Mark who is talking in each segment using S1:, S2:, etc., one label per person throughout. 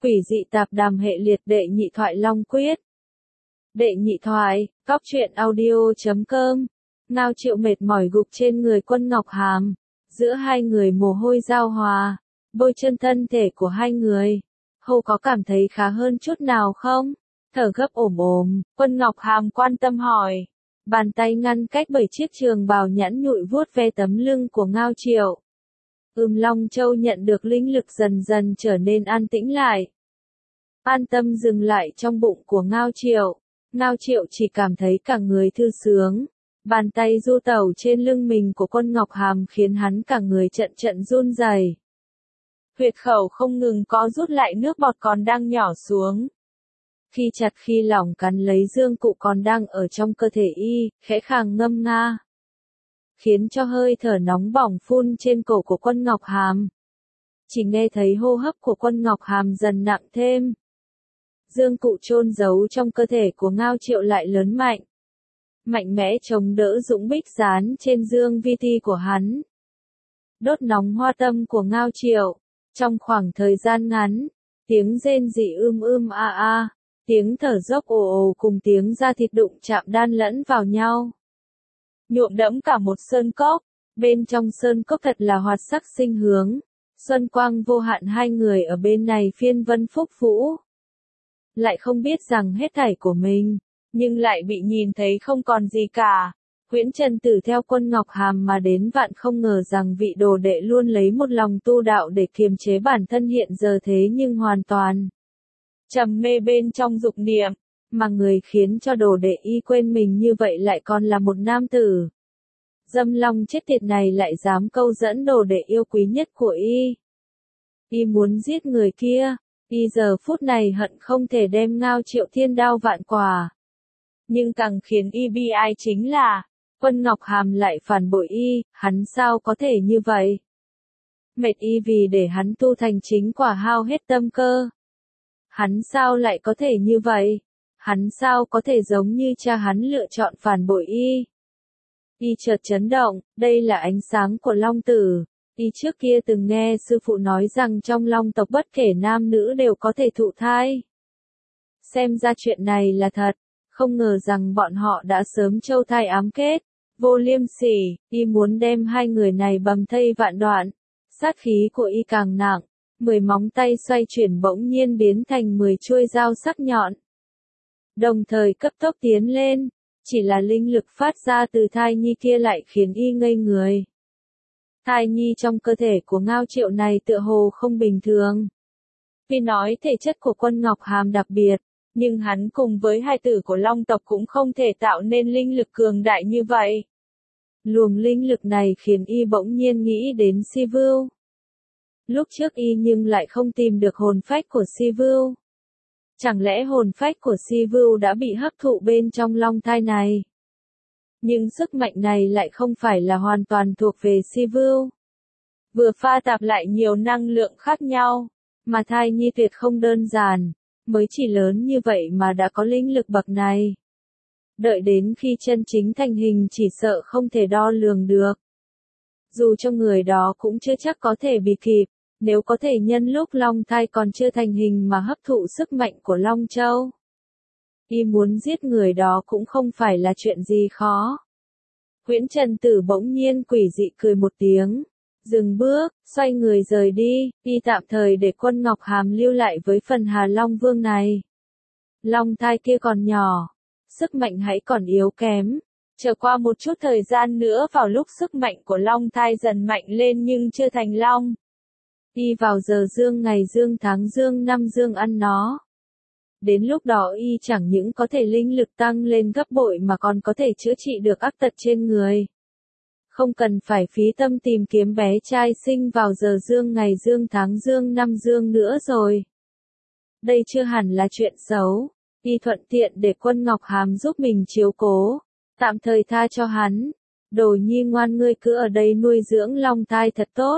S1: Quỷ dị tạp đàm hệ liệt đệ nhị thoại Long Quyết. Đệ nhị thoại, cóc truyện audio.com. Ngao Triệu mệt mỏi gục trên người Quân Ngọc Hàm. Giữa hai người mồ hôi giao hòa, bôi chân thân thể của hai người. Hô có cảm thấy khá hơn chút nào không? Thở gấp ồm ồm, Quân Ngọc Hàm quan tâm hỏi. Bàn tay ngăn cách bởi chiếc trường bào nhẵn nhụi vuốt ve tấm lưng của Ngao Triệu. Long Châu nhận được linh lực dần dần trở nên an tĩnh lại. An tâm dừng lại trong bụng của Ngao Triệu. Ngao Triệu chỉ cảm thấy cả người thư sướng. Bàn tay du tẩu trên lưng mình của Quân Ngọc Hàm khiến hắn cả người trận trận run rẩy. Huyệt khẩu không ngừng có rút lại, nước bọt còn đang nhỏ xuống. Khi chặt khi lỏng cắn lấy dương cụ còn đang ở trong cơ thể y, khẽ khàng ngâm nga. Khiến cho hơi thở nóng bỏng phun trên cổ của Quân Ngọc Hàm. Chỉ nghe thấy hô hấp của Quân Ngọc Hàm dần nặng thêm. Dương cụ chôn giấu trong cơ thể của Ngao Triệu lại lớn mạnh. Mạnh mẽ chống đỡ dũng bích dán trên dương vi ti của hắn. Đốt nóng hoa tâm của Ngao Triệu. Trong khoảng thời gian ngắn, tiếng rên rỉ a a, tiếng thở dốc ồ ồ cùng tiếng da thịt đụng chạm đan lẫn vào nhau. Nhuộm đẫm cả một sơn cốc, bên trong sơn cốc thật là hoạt sắc sinh hướng, xuân quang vô hạn, hai người ở bên này phiên vân phúc vũ. Lại không biết rằng hết thảy của mình, nhưng lại bị nhìn thấy không còn gì cả. Huyễn Trần Tử theo Quân Ngọc Hàm mà đến, vạn không ngờ rằng vị đồ đệ luôn lấy một lòng tu đạo để kiềm chế bản thân hiện giờ thế nhưng hoàn toàn trầm mê bên trong dục niệm, mà người khiến cho đồ đệ y quên mình như vậy lại còn là một nam tử. Dâm long chết tiệt này lại dám câu dẫn đồ đệ yêu quý nhất của y. Y muốn giết người kia, y giờ phút này hận không thể đem Ngao Triệu thiên đao vạn quả. Nhưng càng khiến y bi ai chính là, Quân Ngọc Hàm lại phản bội y, hắn sao có thể như vậy? Mệt y vì để hắn tu thành chính quả hao hết tâm cơ. Hắn sao lại có thể như vậy? Hắn sao có thể giống như cha hắn lựa chọn phản bội y? Y chợt chấn động, đây là ánh sáng của Long Tử. Y trước kia từng nghe sư phụ nói rằng trong Long tộc bất kể nam nữ đều có thể thụ thai. Xem ra chuyện này là thật, không ngờ rằng bọn họ đã sớm châu thai ám kết. Vô liêm sỉ, y muốn đem hai người này bầm thây vạn đoạn. Sát khí của y càng nặng, 10 móng tay xoay chuyển bỗng nhiên biến thành 10 chuôi dao sắc nhọn. Đồng thời cấp tốc tiến lên, chỉ là linh lực phát ra từ thai nhi kia lại khiến y ngây người. Thai nhi trong cơ thể của Ngao Triệu này tựa hồ không bình thường. Vì nói thể chất của Quân Ngọc Hàm đặc biệt, nhưng hắn cùng với hai tử của Long tộc cũng không thể tạo nên linh lực cường đại như vậy. Luồng linh lực này khiến y bỗng nhiên nghĩ đến Si Vưu. Lúc trước y nhưng lại không tìm được hồn phách của Si Vưu. Chẳng lẽ hồn phách của Si Vưu đã bị hấp thụ bên trong long thai này? Nhưng sức mạnh này lại không phải là hoàn toàn thuộc về Si Vưu. Vừa pha tạp lại nhiều năng lượng khác nhau, mà thai nhi tuyệt không đơn giản, mới chỉ lớn như vậy mà đã có linh lực bậc này. Đợi đến khi chân chính thành hình chỉ sợ không thể đo lường được. Dù cho người đó cũng chưa chắc có thể bị kịp, nếu có thể nhân lúc long thai còn chưa thành hình mà hấp thụ sức mạnh của Long Châu. Y muốn giết người đó cũng không phải là chuyện gì khó. Huyễn Trần Tử bỗng nhiên quỷ dị cười một tiếng, dừng bước, xoay người rời đi, y tạm thời để Quân Ngọc Hàm lưu lại với phần Hà Long Vương này. Long thai kia còn nhỏ, sức mạnh hãy còn yếu kém. Chờ qua một chút thời gian nữa vào lúc sức mạnh của long thai dần mạnh lên nhưng chưa thành long. Y vào giờ dương ngày dương tháng dương năm dương ăn nó. Đến lúc đó y chẳng những có thể linh lực tăng lên gấp bội mà còn có thể chữa trị được ác tật trên người. Không cần phải phí tâm tìm kiếm bé trai sinh vào giờ dương ngày dương tháng dương năm dương nữa rồi. Đây chưa hẳn là chuyện xấu. Y thuận tiện để Quân Ngọc Hàm giúp mình chiếu cố, tạm thời tha cho hắn. Đồ nhi ngoan, ngươi cứ ở đây nuôi dưỡng long thai thật tốt.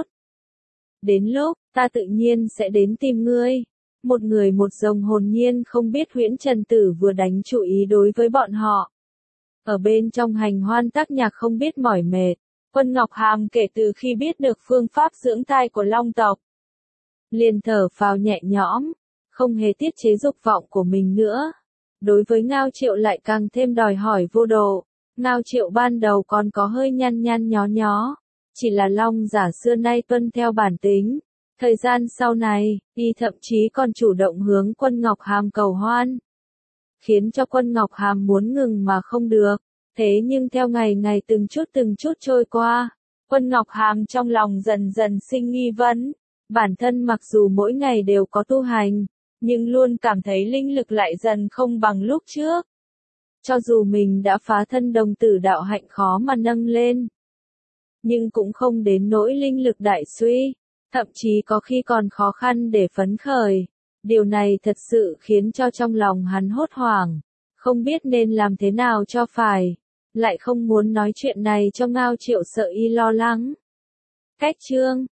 S1: Đến lúc, ta tự nhiên sẽ đến tìm ngươi. Một người một rồng hồn nhiên không biết Huyễn Trần Tử vừa đánh chú ý đối với bọn họ. Ở bên trong hành hoan tác nhạc không biết mỏi mệt, Quân Ngọc Hàm kể từ khi biết được phương pháp dưỡng thai của Long tộc, liền thở phào nhẹ nhõm. không hề tiết chế dục vọng của mình nữa. Đối với Ngao Triệu lại càng thêm đòi hỏi vô độ. Ngao Triệu ban đầu còn có hơi nhăn nhăn nhó nhó, chỉ là Long giả xưa nay tuân theo bản tính. Thời gian sau này, y thậm chí còn chủ động hướng Quân Ngọc Hàm cầu hoan, khiến cho Quân Ngọc Hàm muốn ngừng mà không được. Thế nhưng theo ngày ngày từng chút trôi qua, Quân Ngọc Hàm trong lòng dần dần sinh nghi vấn. Bản thân mặc dù mỗi ngày đều có tu hành, nhưng luôn cảm thấy linh lực lại dần không bằng lúc trước. Cho dù mình đã phá thân đồng tử đạo hạnh khó mà nâng lên, nhưng cũng không đến nỗi linh lực đại suy, thậm chí có khi còn khó khăn để phấn khởi. Điều này thật sự khiến cho trong lòng hắn hốt hoảng, không biết nên làm thế nào cho phải, lại không muốn nói chuyện này cho Ngao Triệu sợ y lo lắng. Cách chương